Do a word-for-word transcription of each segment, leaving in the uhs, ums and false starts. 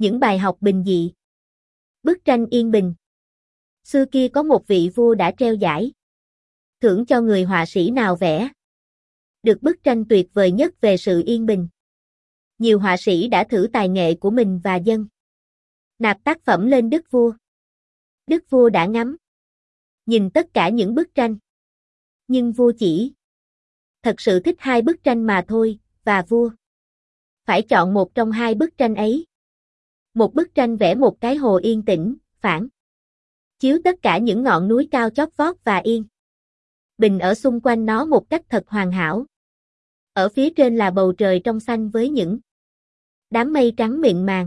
Những bài học bình dị. Bức tranh yên bình. Xưa kia có một vị vua đã treo giải thưởng cho người họa sĩ nào vẽ được bức tranh tuyệt vời nhất về sự yên bình. Nhiều họa sĩ đã thử tài nghệ của mình và dâng nạp tác phẩm lên đức vua. Đức vua đã ngắm nhìn tất cả những bức tranh, nhưng vua chỉ thật sự thích hai bức tranh mà thôi, và vua phải chọn một trong hai bức tranh ấy. Một bức tranh vẽ một cái hồ yên tĩnh, phản chiếu tất cả những ngọn núi cao chót vót và yên bình ở xung quanh nó một cách thật hoàn hảo. Ở phía trên là bầu trời trong xanh với những đám mây trắng mịn màng.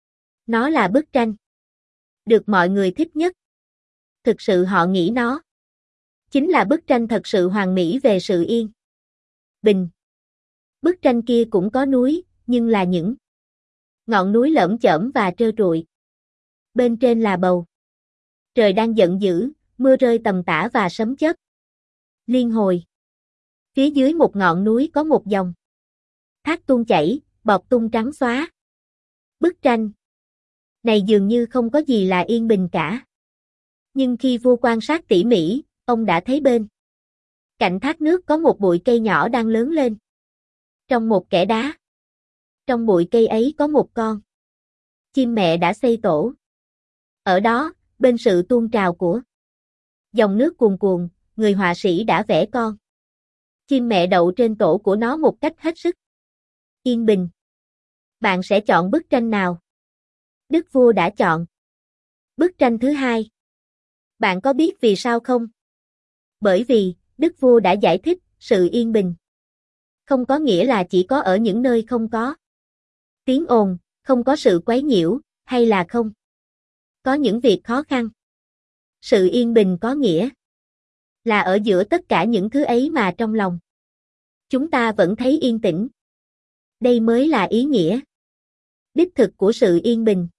Nó là bức tranh được mọi người thích nhất. Thực sự họ nghĩ nó chính là bức tranh thật sự hoàn mỹ về sự yên bình. Bức tranh kia cũng có núi, nhưng là những ngọn núi lởm chởm và trơ trụi. Bên trên là bầu trời đang giận dữ, mưa rơi tầm tã và sấm chớp liên hồi. Phía dưới một ngọn núi có một dòng thác tuôn chảy, bọt tung trắng xóa. Bức tranh này dường như không có gì là yên bình cả. Nhưng khi vua quan sát tỉ mỉ, ông đã thấy bên cạnh thác nước có một bụi cây nhỏ đang lớn lên trong một kẽ đá. Trong bụi cây ấy có một con chim mẹ đã xây tổ. Ở đó, bên sự tuôn trào của dòng nước cuồn cuộn, người họa sĩ đã vẽ con chim mẹ đậu trên tổ của nó một cách hết sức yên bình. Bạn sẽ chọn bức tranh nào? Đức vua đã chọn bức tranh thứ hai. Bạn có biết vì sao không? Bởi vì, đức vua đã giải thích, sự yên bình không có nghĩa là chỉ có ở những nơi không có tiếng ồn, không có sự quấy nhiễu, hay là không có những việc khó khăn. Sự yên bình có nghĩa là ở giữa tất cả những thứ ấy mà trong lòng chúng ta vẫn thấy yên tĩnh. Đây mới là ý nghĩa đích thực của sự yên bình.